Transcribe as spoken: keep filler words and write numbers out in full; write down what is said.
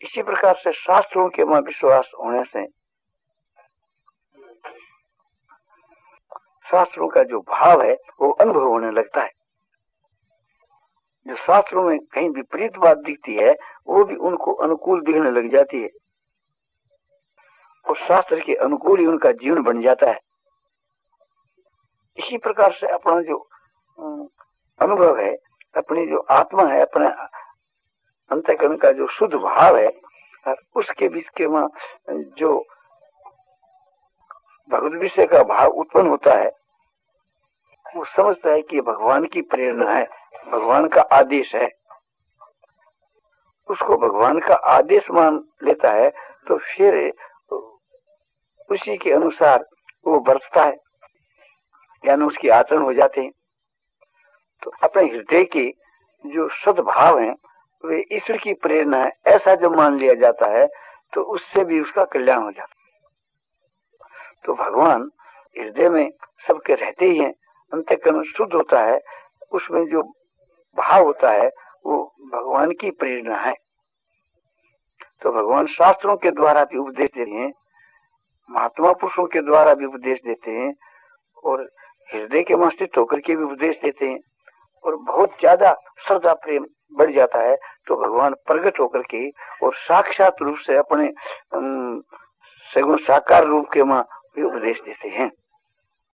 इसी प्रकार से शास्त्रों के में विश्वास होने से शास्त्रों का जो भाव है वो अनुभव होने लगता है। जो शास्त्रों में कहीं विपरीत बात दिखती है वो भी उनको अनुकूल दिखने लग जाती है और शास्त्र के अनुकूल ही उनका जीवन बन जाता है। इसी प्रकार से अपना जो अनुभव है, अपनी जो आत्मा है, अपने अंतःकरण का जो शुद्ध भाव है, उसके बीच के वहां जो भगवत विषय का भाव उत्पन्न होता है, वो समझता है कि भगवान की प्रेरणा है, भगवान का आदेश है। उसको भगवान का आदेश मान लेता है तो फिर उसी के अनुसार वो बरतता है, यानी उसके आचरण हो जाते हैं। तो अपने हृदय के जो सद्भाव है वे ईश्वर की प्रेरणा है, ऐसा जब मान लिया जाता है तो उससे भी उसका कल्याण हो जाता है। तो भगवान हृदय में सबके रहते ही हैं, अंतःकरण शुद्ध होता है, उसमें जो भाव होता है वो भगवान की प्रेरणा है। तो भगवान शास्त्रों के द्वारा भी उपदेश देते हैं, महात्मा पुरुषों के द्वारा भी उपदेश देते हैं और हृदय के में स्थित होकर के भी उपदेश देते हैं। और बहुत ज्यादा श्रद्धा प्रेम बढ़ जाता है तो भगवान प्रकट होकर के और साक्षात रूप से अपने सगुण साकार रूप के में भी उपदेश देते हैं।